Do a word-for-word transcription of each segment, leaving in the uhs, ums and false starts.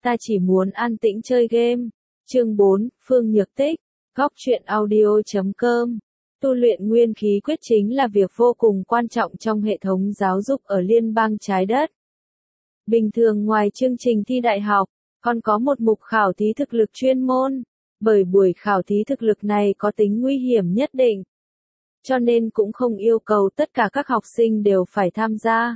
ta chỉ muốn an tĩnh chơi game. Chương bốn, Phương Nhược Tích, góc truyện audio chấm com. Tu luyện nguyên khí quyết chính là việc vô cùng quan trọng trong hệ thống giáo dục ở liên bang trái đất. Bình thường ngoài chương trình thi đại học, còn có một mục khảo thí thực lực chuyên môn, bởi buổi khảo thí thực lực này có tính nguy hiểm nhất định. Cho nên cũng không yêu cầu tất cả các học sinh đều phải tham gia.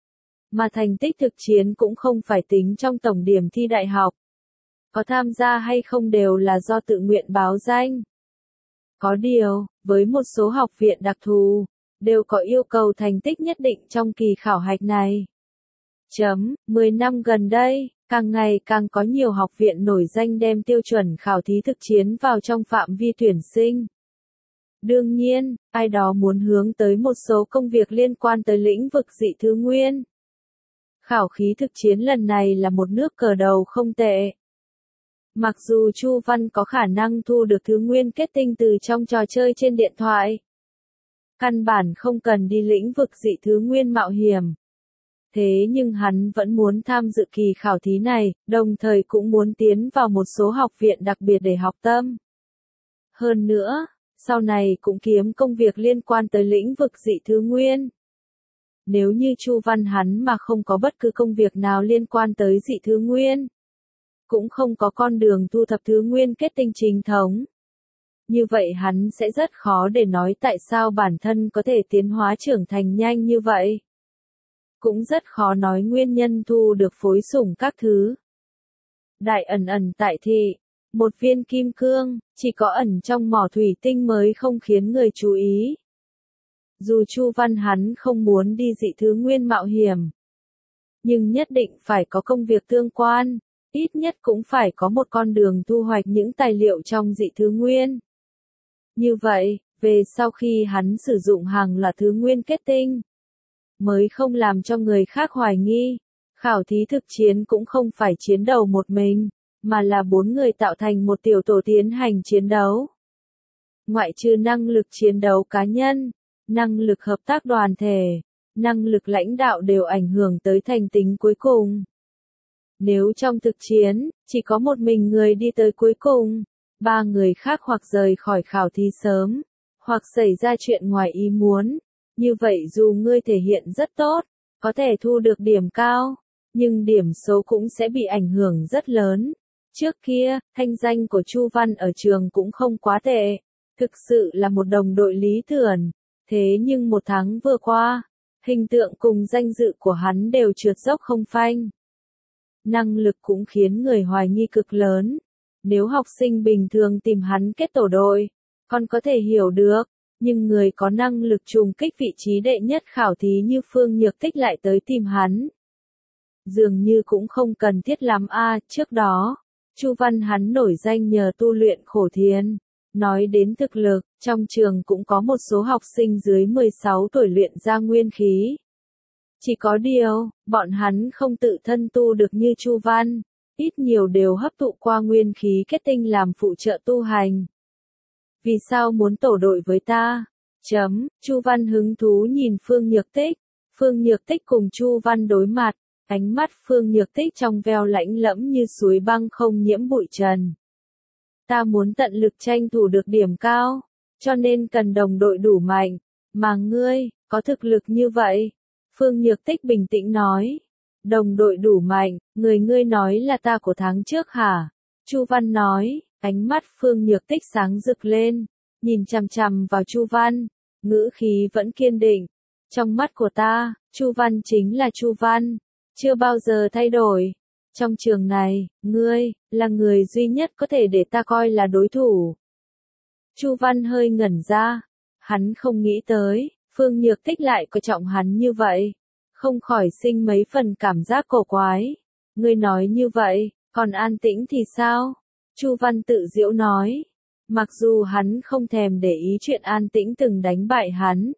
Mà thành tích thực chiến cũng không phải tính trong tổng điểm thi đại học. Có tham gia hay không đều là do tự nguyện báo danh. Có điều, với một số học viện đặc thù, đều có yêu cầu thành tích nhất định trong kỳ khảo hạch này. Chấm, mười năm gần đây, càng ngày càng có nhiều học viện nổi danh đem tiêu chuẩn khảo thí thực chiến vào trong phạm vi tuyển sinh. Đương nhiên, ai đó muốn hướng tới một số công việc liên quan tới lĩnh vực dị thứ nguyên. Khảo khí thực chiến lần này là một nước cờ đầu không tệ. Mặc dù Chu Văn có khả năng thu được thứ nguyên kết tinh từ trong trò chơi trên điện thoại, căn bản không cần đi lĩnh vực dị thứ nguyên mạo hiểm. Thế nhưng hắn vẫn muốn tham dự kỳ khảo thí này, đồng thời cũng muốn tiến vào một số học viện đặc biệt để học tâm. Hơn nữa, sau này cũng kiếm công việc liên quan tới lĩnh vực dị thứ nguyên. Nếu như Chu Văn hắn mà không có bất cứ công việc nào liên quan tới dị thứ nguyên, cũng không có con đường thu thập thứ nguyên kết tinh chính thống, như vậy hắn sẽ rất khó để nói tại sao bản thân có thể tiến hóa trưởng thành nhanh như vậy. Cũng rất khó nói nguyên nhân thu được phối sủng các thứ. Đại ẩn ẩn tại thị, một viên kim cương, chỉ có ẩn trong mỏ thủy tinh mới không khiến người chú ý. Dù Chu Văn hắn không muốn đi dị thứ nguyên mạo hiểm, nhưng nhất định phải có công việc tương quan, ít nhất cũng phải có một con đường thu hoạch những tài liệu trong dị thứ nguyên. Như vậy, về sau khi hắn sử dụng hàng loạt thứ nguyên kết tinh, mới không làm cho người khác hoài nghi. Khảo thí thực chiến cũng không phải chiến đấu một mình, mà là bốn người tạo thành một tiểu tổ tiến hành chiến đấu. Ngoại trừ năng lực chiến đấu cá nhân, năng lực hợp tác đoàn thể, năng lực lãnh đạo đều ảnh hưởng tới thành tính cuối cùng. Nếu trong thực chiến, chỉ có một mình người đi tới cuối cùng, ba người khác hoặc rời khỏi khảo thí sớm, hoặc xảy ra chuyện ngoài ý muốn, như vậy dù ngươi thể hiện rất tốt, có thể thu được điểm cao, nhưng điểm số cũng sẽ bị ảnh hưởng rất lớn. Trước kia, thanh danh của Chu Văn ở trường cũng không quá tệ, thực sự là một đồng đội lý tưởng. Thế nhưng một tháng vừa qua, hình tượng cùng danh dự của hắn đều trượt dốc không phanh. Năng lực cũng khiến người hoài nghi cực lớn. Nếu học sinh bình thường tìm hắn kết tổ đội, còn có thể hiểu được, nhưng người có năng lực trùng kích vị trí đệ nhất khảo thí như Phương Nhược Tích lại tới tìm hắn. Dường như cũng không cần thiết lắm a. À, trước đó, Chu Văn hắn nổi danh nhờ tu luyện khổ thiền. Nói đến thực lực, trong trường cũng có một số học sinh dưới mười sáu tuổi luyện ra nguyên khí. Chỉ có điều, bọn hắn không tự thân tu được như Chu Văn, ít nhiều đều hấp thụ qua nguyên khí kết tinh làm phụ trợ tu hành. Vì sao muốn tổ đội với ta? Chấm, Chu Văn hứng thú nhìn Phương Nhược Tích. Phương Nhược Tích cùng Chu Văn đối mặt, ánh mắt Phương Nhược Tích trong veo lãnh lẫm như suối băng không nhiễm bụi trần. Ta muốn tận lực tranh thủ được điểm cao, cho nên cần đồng đội đủ mạnh, mà ngươi, có thực lực như vậy. Phương Nhược Tích bình tĩnh nói. Đồng đội đủ mạnh, người ngươi nói là ta của tháng trước hả? Chu Văn nói, ánh mắt Phương Nhược Tích sáng rực lên, nhìn chằm chằm vào Chu Văn, ngữ khí vẫn kiên định. Trong mắt của ta, Chu Văn chính là Chu Văn, chưa bao giờ thay đổi. Trong trường này, ngươi, là người duy nhất có thể để ta coi là đối thủ. Chu Văn hơi ngẩn ra, hắn không nghĩ tới, Phương Nhược Tích lại coi trọng hắn như vậy, không khỏi sinh mấy phần cảm giác cổ quái. Ngươi nói như vậy, còn An Tĩnh thì sao? Chu Văn tự giễu nói, mặc dù hắn không thèm để ý chuyện An Tĩnh từng đánh bại hắn.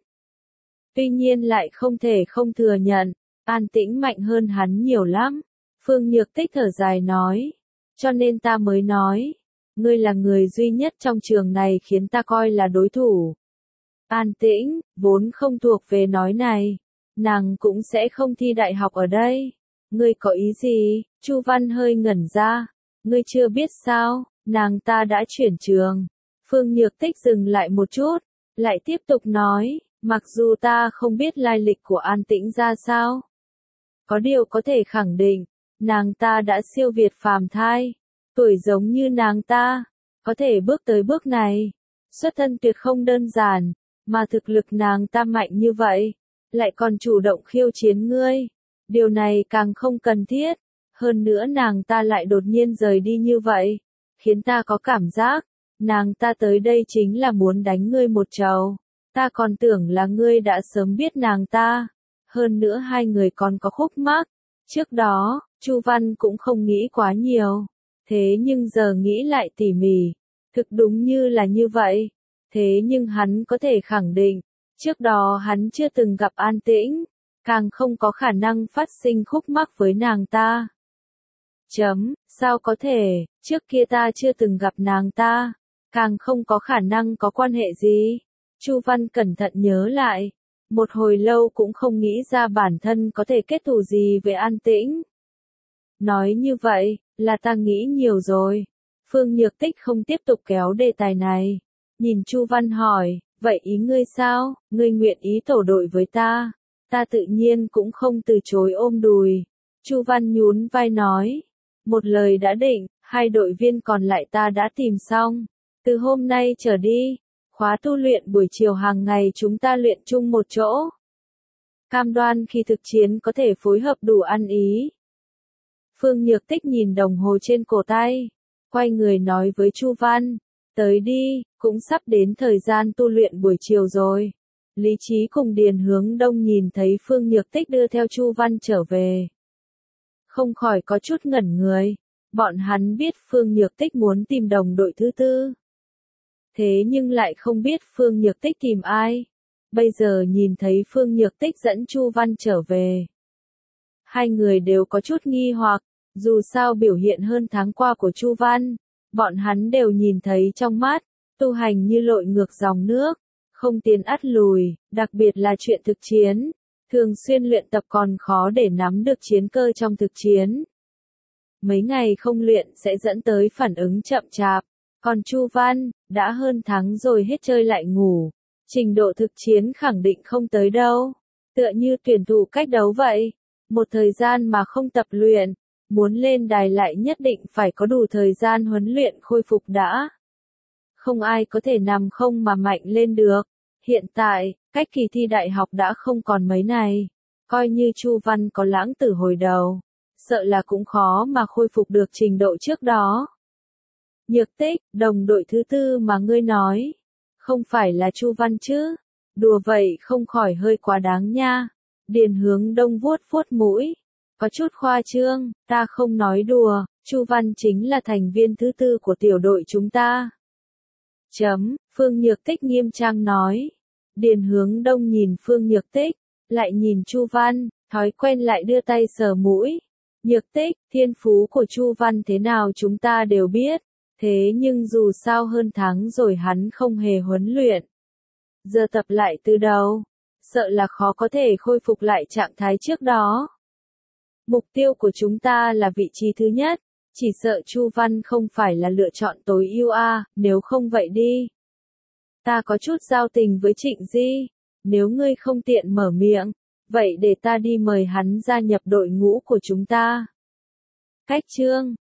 Tuy nhiên lại không thể không thừa nhận, An Tĩnh mạnh hơn hắn nhiều lắm. Phương Nhược Tích thở dài nói, cho nên ta mới nói, ngươi là người duy nhất trong trường này khiến ta coi là đối thủ. An Tĩnh, vốn không thuộc về nói này, nàng cũng sẽ không thi đại học ở đây. Ngươi có ý gì? Chu Văn hơi ngẩn ra. Ngươi chưa biết sao, nàng ta đã chuyển trường. Phương Nhược Tích dừng lại một chút, lại tiếp tục nói, mặc dù ta không biết lai lịch của An Tĩnh ra sao. Có điều có thể khẳng định, nàng ta đã siêu việt phàm thai. Tuổi giống như nàng ta, có thể bước tới bước này. Xuất thân tuyệt không đơn giản, mà thực lực nàng ta mạnh như vậy, lại còn chủ động khiêu chiến ngươi. Điều này càng không cần thiết. Hơn nữa nàng ta lại đột nhiên rời đi như vậy, khiến ta có cảm giác, nàng ta tới đây chính là muốn đánh ngươi một trầu. Ta còn tưởng là ngươi đã sớm biết nàng ta. Hơn nữa hai người còn có khúc mắc. Trước đó, Chu Văn cũng không nghĩ quá nhiều. Thế nhưng giờ nghĩ lại tỉ mỉ, thực đúng như là như vậy. Thế nhưng hắn có thể khẳng định, trước đó hắn chưa từng gặp An Tĩnh, càng không có khả năng phát sinh khúc mắc với nàng ta. Chấm, sao có thể, trước kia ta chưa từng gặp nàng ta, càng không có khả năng có quan hệ gì. Chu Văn cẩn thận nhớ lại, một hồi lâu cũng không nghĩ ra bản thân có thể kết thù gì với An Tĩnh. Nói như vậy, là ta nghĩ nhiều rồi. Phương Nhược Tích không tiếp tục kéo đề tài này. Nhìn Chu Văn hỏi, vậy ý ngươi sao, ngươi nguyện ý tổ đội với ta? Ta tự nhiên cũng không từ chối ôm đùi. Chu Văn nhún vai nói, một lời đã định, hai đội viên còn lại ta đã tìm xong. Từ hôm nay trở đi, khóa tu luyện buổi chiều hàng ngày chúng ta luyện chung một chỗ. Cam đoan khi thực chiến có thể phối hợp đủ ăn ý. Phương Nhược Tích nhìn đồng hồ trên cổ tay, quay người nói với Chu Văn, tới đi, cũng sắp đến thời gian tu luyện buổi chiều rồi. Lý Trí cùng Điền Hướng Đông nhìn thấy Phương Nhược Tích đưa theo Chu Văn trở về, không khỏi có chút ngẩn người. Bọn hắn biết Phương Nhược Tích muốn tìm đồng đội thứ tư, thế nhưng lại không biết Phương Nhược Tích tìm ai. Bây giờ nhìn thấy Phương Nhược Tích dẫn Chu Văn trở về, hai người đều có chút nghi hoặc. Dù sao biểu hiện hơn tháng qua của Chu Văn, bọn hắn đều nhìn thấy trong mắt, tu hành như lội ngược dòng nước, không tiến ắt lùi, đặc biệt là chuyện thực chiến. Thường xuyên luyện tập còn khó để nắm được chiến cơ trong thực chiến. Mấy ngày không luyện sẽ dẫn tới phản ứng chậm chạp. Còn Chu Văn, đã hơn tháng rồi hết chơi lại ngủ. Trình độ thực chiến khẳng định không tới đâu. Tựa như tuyển thủ cách đấu vậy. Một thời gian mà không tập luyện, muốn lên đài lại nhất định phải có đủ thời gian huấn luyện khôi phục đã. Không ai có thể nằm không mà mạnh lên được. Hiện tại, cách kỳ thi đại học đã không còn mấy này. Coi như Chu Văn có lãng tử hồi đầu, sợ là cũng khó mà khôi phục được trình độ trước đó. Nhược Tích, đồng đội thứ tư mà ngươi nói, không phải là Chu Văn chứ? Đùa vậy không khỏi hơi quá đáng nha. Điền Hướng Đông vuốt vuốt mũi, có chút khoa trương, ta không nói đùa, Chu Văn chính là thành viên thứ tư của tiểu đội chúng ta. Chấm, Phương Nhược Tích nghiêm trang nói. Điền Hướng Đông nhìn Phương Nhược Tích, lại nhìn Chu Văn, thói quen lại đưa tay sờ mũi. Nhược Tích, thiên phú của Chu Văn thế nào chúng ta đều biết, thế nhưng dù sao hơn tháng rồi hắn không hề huấn luyện. Giờ tập lại từ đầu, sợ là khó có thể khôi phục lại trạng thái trước đó. Mục tiêu của chúng ta là vị trí thứ nhất, chỉ sợ Chu Văn không phải là lựa chọn tối ưu a, nếu không vậy đi. Ta có chút giao tình với Trịnh Di, nếu ngươi không tiện mở miệng, vậy để ta đi mời hắn gia nhập đội ngũ của chúng ta. Cách chương